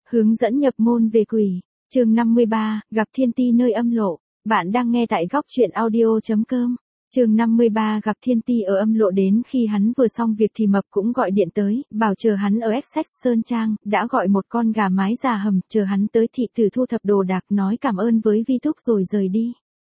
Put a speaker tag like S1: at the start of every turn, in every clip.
S1: Hướng dẫn nhập môn về quỷ. Chương 53, gặp thiên ti nơi âm lộ. Bạn đang nghe tại góc truyện audio.com. Chương 53 gặp thiên ti ở âm lộ. Đến khi hắn vừa xong việc thì Mập cũng gọi điện tới, bảo chờ hắn ở Essex Sơn Trang, đã gọi một con gà mái ra hầm, chờ hắn tới thị tử thu thập đồ đạc nói cảm ơn với Vi Thúc rồi rời đi.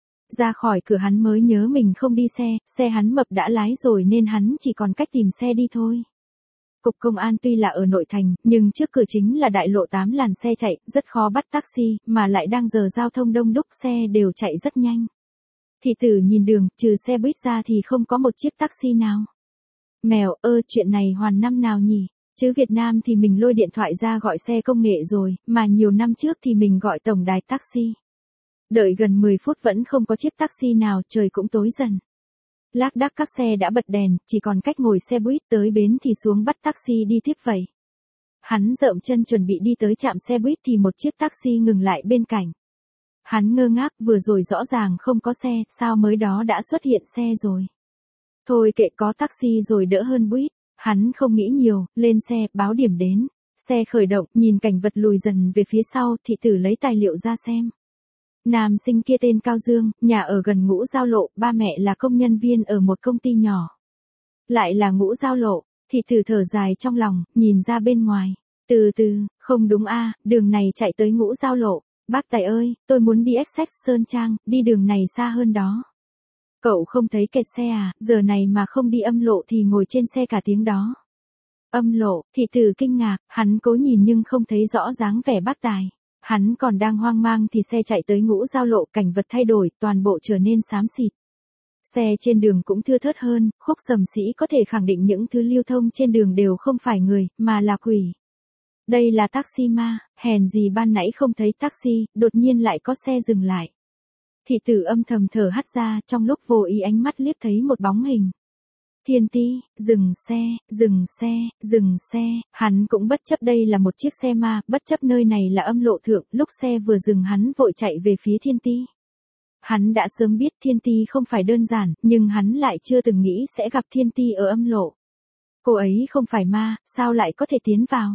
S1: Ra khỏi cửa hắn mới nhớ mình không đi xe hắn Mập đã lái rồi nên hắn chỉ còn cách tìm xe đi thôi. Cục công an tuy là ở nội thành, nhưng trước cửa chính là đại lộ 8 làn xe chạy, rất khó bắt taxi, mà lại đang giờ giao thông đông đúc, xe đều chạy rất nhanh. Thị tử nhìn đường, trừ xe buýt ra thì không có một chiếc taxi nào. Mèo ơ, chuyện này hoàn năm nào nhỉ? Chứ Việt Nam thì mình lôi điện thoại ra gọi xe công nghệ rồi, mà nhiều năm trước thì mình gọi tổng đài taxi. Đợi gần 10 phút vẫn không có chiếc taxi nào, trời cũng tối dần. Lác đác các xe đã bật đèn, chỉ còn cách ngồi xe buýt tới bến thì xuống bắt taxi đi tiếp vậy. Hắn dợm chân chuẩn bị đi tới trạm xe buýt thì một chiếc taxi ngừng lại bên cạnh. Hắn ngơ ngác, vừa rồi rõ ràng không có xe, sao mới đó đã xuất hiện xe rồi. Thôi kệ, có taxi rồi đỡ hơn buýt. Hắn không nghĩ nhiều, lên xe, báo điểm đến. Xe khởi động, nhìn cảnh vật lùi dần về phía sau, thị tử lấy tài liệu ra xem. Nam sinh kia tên Cao Dương, nhà ở gần Ngũ Giao Lộ, ba mẹ là công nhân viên ở một công ty nhỏ. Lại là Ngũ Giao Lộ, thị tử thở dài trong lòng, nhìn ra bên ngoài. Từ từ, không đúng a, đường này chạy tới Ngũ Giao Lộ. Bác Tài ơi, tôi muốn đi Essex Sơn Trang, đi đường này xa hơn đó. Cậu không thấy kẹt xe à, giờ này mà không đi âm lộ thì ngồi trên xe cả tiếng đó. Âm lộ, thị tử kinh ngạc, hắn cố nhìn nhưng không thấy rõ dáng vẻ bác Tài. Hắn còn đang hoang mang thì xe chạy tới Ngũ Giao Lộ, cảnh vật thay đổi, toàn bộ trở nên xám xịt. Xe trên đường cũng thưa thớt hơn, Khúc Sầm Sĩ có thể khẳng định những thứ lưu thông trên đường đều không phải người, mà là quỷ. Đây là taxi ma, hèn gì ban nãy không thấy taxi, đột nhiên lại có xe dừng lại. Thị tử âm thầm thở hắt ra, trong lúc vô ý ánh mắt liếc thấy một bóng hình. Thiên ti, dừng xe, dừng xe, dừng xe, hắn cũng bất chấp đây là một chiếc xe ma, bất chấp nơi này là âm lộ thượng, lúc xe vừa dừng hắn vội chạy về phía thiên ti. Hắn đã sớm biết thiên ti không phải đơn giản, nhưng hắn lại chưa từng nghĩ sẽ gặp thiên ti ở âm lộ. Cô ấy không phải ma, sao lại có thể tiến vào?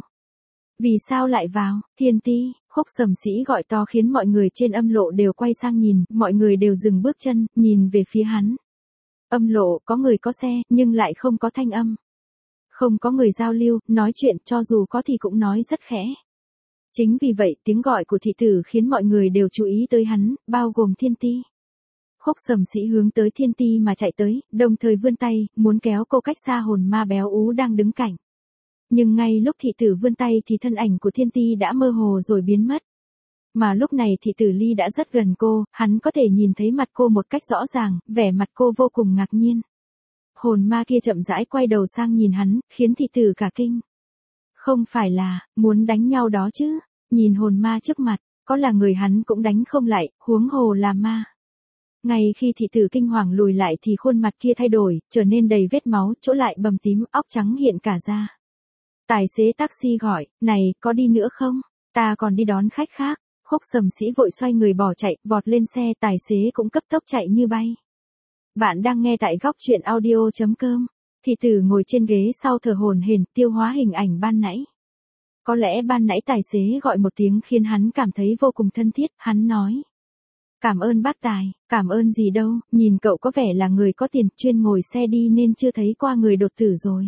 S1: Vì sao lại vào? Thiên ti, Khúc Sầm Sĩ gọi to khiến mọi người trên âm lộ đều quay sang nhìn, mọi người đều dừng bước chân, nhìn về phía hắn. Âm lộ, có người có xe, nhưng lại không có thanh âm. Không có người giao lưu, nói chuyện, cho dù có thì cũng nói rất khẽ. Chính vì vậy, tiếng gọi của thị tử khiến mọi người đều chú ý tới hắn, bao gồm thiên ti. Khúc Sầm Sĩ hướng tới thiên ti mà chạy tới, đồng thời vươn tay, muốn kéo cô cách xa hồn ma béo ú đang đứng cạnh. Nhưng ngay lúc thị tử vươn tay thì thân ảnh của thiên ti đã mơ hồ rồi biến mất. Mà lúc này thị tử ly đã rất gần cô, hắn có thể nhìn thấy mặt cô một cách rõ ràng, vẻ mặt cô vô cùng ngạc nhiên. Hồn ma kia chậm rãi quay đầu sang nhìn hắn, khiến thị tử cả kinh. Không phải là, muốn đánh nhau đó chứ, nhìn hồn ma trước mặt, có là người hắn cũng đánh không lại, huống hồ là ma. Ngay khi thị tử kinh hoàng lùi lại thì khuôn mặt kia thay đổi, trở nên đầy vết máu, chỗ lại bầm tím, óc trắng hiện cả da. Tài xế taxi gọi, này, có đi nữa không? Ta còn đi đón khách khác. Khúc Sầm Sĩ vội xoay người bỏ chạy, vọt lên xe, tài xế cũng cấp tốc chạy như bay. Bạn đang nghe tại góc truyện audio.com. Thị tử ngồi trên ghế sau thở hổn hển, tiêu hóa hình ảnh ban nãy. Có lẽ ban nãy tài xế gọi một tiếng khiến hắn cảm thấy vô cùng thân thiết, hắn nói. Cảm ơn bác Tài, cảm ơn gì đâu, nhìn cậu có vẻ là người có tiền, chuyên ngồi xe đi nên chưa thấy qua người đột tử rồi.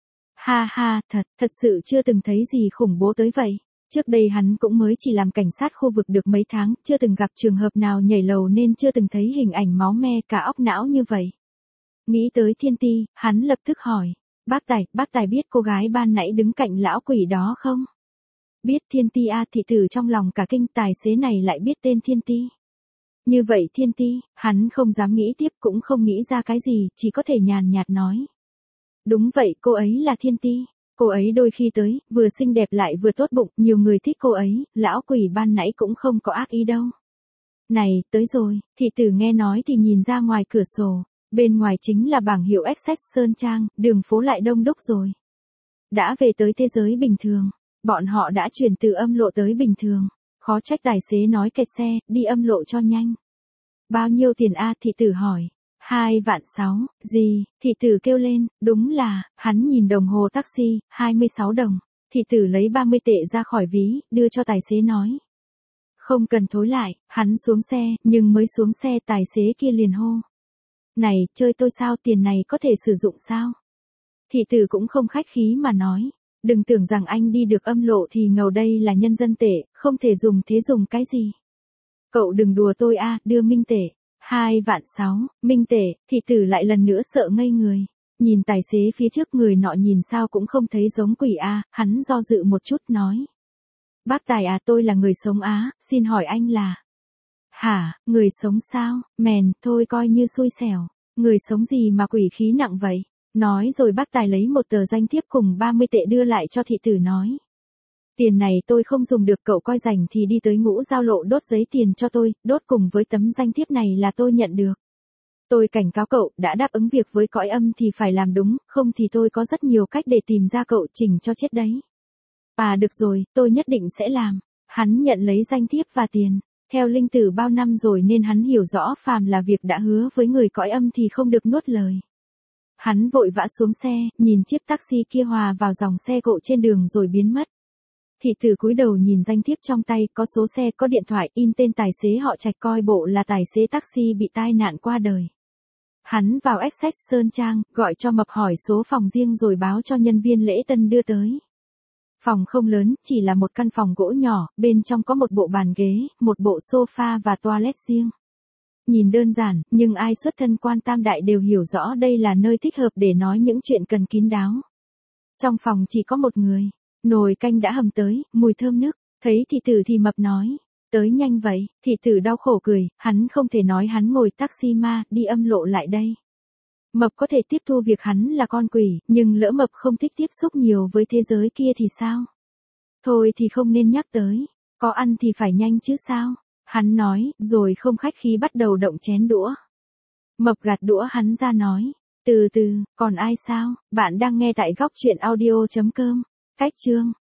S1: Ha ha, thật sự chưa từng thấy gì khủng bố tới vậy. Trước đây hắn cũng mới chỉ làm cảnh sát khu vực được mấy tháng, chưa từng gặp trường hợp nào nhảy lầu nên chưa từng thấy hình ảnh máu me cả óc não như vậy. Nghĩ tới thiên ti, hắn lập tức hỏi. Bác Tài biết cô gái ban nãy đứng cạnh lão quỷ đó không? Biết thiên ti à, thị tử trong lòng cả kinh, tài xế này lại biết tên thiên ti. Như vậy thiên ti, hắn không dám nghĩ tiếp cũng không nghĩ ra cái gì, chỉ có thể nhàn nhạt nói. Đúng vậy, cô ấy là thiên ti. Cô ấy đôi khi tới, vừa xinh đẹp lại vừa tốt bụng, nhiều người thích cô ấy, lão quỷ ban nãy cũng không có ác ý đâu. Này, tới rồi, thị tử nghe nói thì nhìn ra ngoài cửa sổ, bên ngoài chính là bảng hiệu Essex Sơn Trang, đường phố lại đông đúc rồi. Đã về tới thế giới bình thường, bọn họ đã chuyển từ âm lộ tới bình thường, khó trách tài xế nói kẹt xe, đi âm lộ cho nhanh. Bao nhiêu tiền a? Thị tử hỏi. 2.600.000, gì, thị tử kêu lên, đúng là, hắn nhìn đồng hồ taxi, 26 đồng. Thị tử lấy 30 tệ ra khỏi ví, đưa cho tài xế nói. Không cần thối lại, hắn xuống xe, nhưng mới xuống xe tài xế kia liền hô. Này, chơi tôi sao, tiền này có thể sử dụng sao? Thị tử cũng không khách khí mà nói. Đừng tưởng rằng anh đi được âm lộ thì ngầu đây là nhân dân tệ, không thể dùng thế dùng cái gì. Cậu đừng đùa tôi a, đưa minh tệ. 2.600.000, minh tệ, thị tử lại lần nữa sợ ngây người. Nhìn tài xế phía trước người nọ nhìn sao cũng không thấy giống quỷ a, hắn do dự một chút nói. Bác tài à, tôi là người sống Á, xin hỏi anh là. Hả, người sống sao, mèn, thôi coi như xui xẻo. Người sống gì mà quỷ khí nặng vậy? Nói rồi bác tài lấy một tờ danh thiếp cùng 30 tệ đưa lại cho thị tử nói. Tiền này tôi không dùng được, cậu coi rảnh thì đi tới Ngũ Giao Lộ đốt giấy tiền cho tôi, đốt cùng với tấm danh thiếp này là tôi nhận được. Tôi cảnh cáo cậu, đã đáp ứng việc với cõi âm thì phải làm đúng, không thì tôi có rất nhiều cách để tìm ra cậu, chỉnh cho chết đấy. À được rồi, tôi nhất định sẽ làm. Hắn nhận lấy danh thiếp và tiền. Theo linh tử bao năm rồi nên hắn hiểu rõ phàm là việc đã hứa với người cõi âm thì không được nuốt lời. Hắn vội vã xuống xe, nhìn chiếc taxi kia hòa vào dòng xe cộ trên đường rồi biến mất. Thị tử cúi đầu nhìn danh thiếp trong tay, có số xe, có điện thoại, in tên tài xế họ Trạch, coi bộ là tài xế taxi bị tai nạn qua đời. Hắn vào Essex Sơn Trang, gọi cho Mập hỏi số phòng riêng rồi báo cho nhân viên lễ tân đưa tới. Phòng không lớn, chỉ là một căn phòng gỗ nhỏ, bên trong có một bộ bàn ghế, một bộ sofa và toilet riêng. Nhìn đơn giản, nhưng ai xuất thân quan tam đại đều hiểu rõ đây là nơi thích hợp để nói những chuyện cần kín đáo. Trong phòng chỉ có một người, nồi canh đã hầm tới, mùi thơm nức, thấy thị tử thì Mập nói, tới nhanh vậy, thị tử đau khổ cười, hắn không thể nói hắn ngồi taxi ma, đi âm lộ lại đây. Mập có thể tiếp thu việc hắn là con quỷ, nhưng lỡ Mập không thích tiếp xúc nhiều với thế giới kia thì sao? Thôi thì không nên nhắc tới, có ăn thì phải nhanh chứ sao? Hắn nói, rồi không khách khí bắt đầu động chén đũa. Mập gạt đũa hắn ra nói, từ từ, còn ai sao? Bạn đang nghe tại góc chuyện audio.com. Cách chương